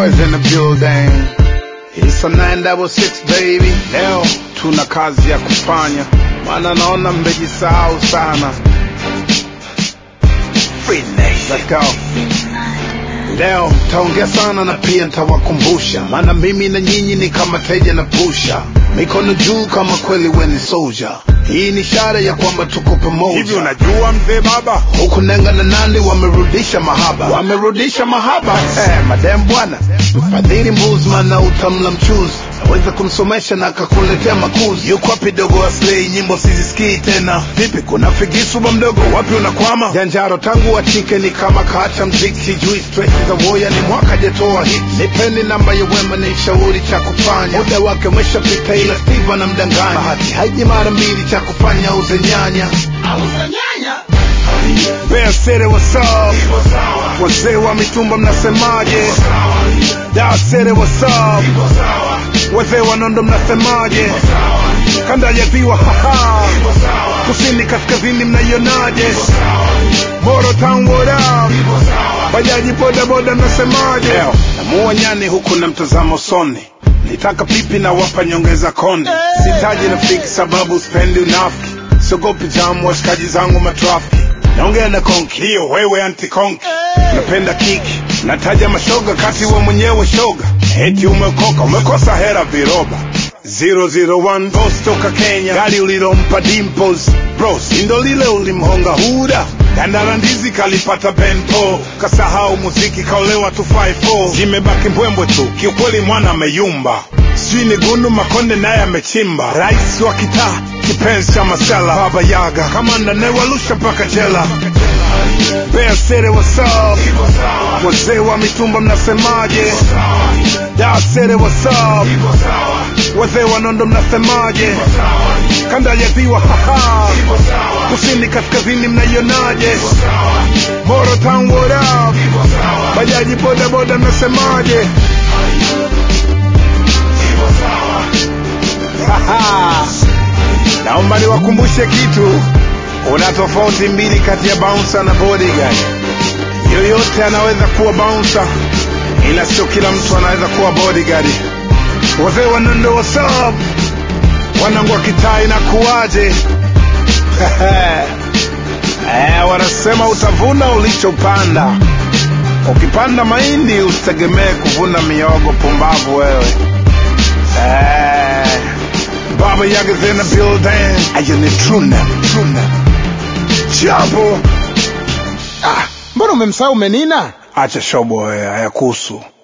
boys in the building. It's a 966 baby. Leo tuna kazi ya kufanya, maana naona mmejisahau sana. Free Nation. Let's go. Leo taongea sana na pia nitawakumbusha, maana mimi na nyinyi ni kama teja na pusha, mikono juu kama kweli we ni soldier. Hii ni ishara ya kwamba tuko pamoja. Hivi unajua mzee baba, huku Nenga na Nandi wamerudisha mahaba, madem bwana mfadhili Mbuzman na utamla mchuzi, naweza kumsomesha na akakuletea makuzi. Yuko wapi dogo Aslay, nyimbo sizisikii tena. Vipi kuna Figisu ba mdogo, wapi unakwama? Janjaro tangu wachike ni kama kaacha mziki, jui stretch za woya ni mwaka jetoa hit. Nipeni namba ya Wema ni shauri cha kufanya, muda wake umeshapita ila Steve anamdanganya. Bahati haiji mara mbili, cha kufanya uze nyanya. Bear City what's up, wazee wa mitumba mnasemaje? Dar City what's up, wazee wa Nondo mnasemaje? Kanda ya Ziwa haha, kusini kaskazini mnaionaje? Moro Town what up, bajaji boda boda mnasemaje? Namuwa nyani huku na mtazamo soni, nitaka pipi na wapa nyongeza konde. Sitaji rafiki sababu spendi unafiki, sogopi jamu washikaji zangu matrafiki. Naongea na konki, hiyo wewe anti-konki. Napenda kiki, nataja mashoga kati wa mwenyewe shoga. Eti umekoka, umekosa hera viroba. 001 Ghost toka Kenya, gari ulilompa Dimples bro, sindo lile ulimhonga Huda. Dandara ndizi kalipata bento, kasahau muziki kaulewa 254. Zimebaki mbwembwe tu, kiukweli mwana ameyumba. Sijui ni Gundu Makonde naye amechimba. Rais wa kitaa, kipenzi cha masela, Baba Yaga kamanda newalusha mpaka jela. Bear City what's up, wazee wa mitumba mnasemaje? Dar City what's up, wazee wa Nondo mnasemaje? Kanda ya Ziwa haha, kusini kaskazini mnaionaje? Moro Town what up, bajaji boda boda mnasemaje? Haha, naomba niwakumbushe kitu. Kuna tofauti mbili kati ya bouncer na bodyguard. Yoyote anaweza kuwa bouncer, ila sio kila mtu anaweza kuwa bodyguard. Wazee wa Nondo what's up, wanangu wa kitaa inakuaje? Wanasema utavuna ulichopanda. Ukipanda mahindi usitegemee kuvuna miogo, pumbavu wewe. Baba Yaga's in the building. Ayo ni true name. Jambo. mbona umemsahau Menina? Acha shobo wewe, hayakuhusu.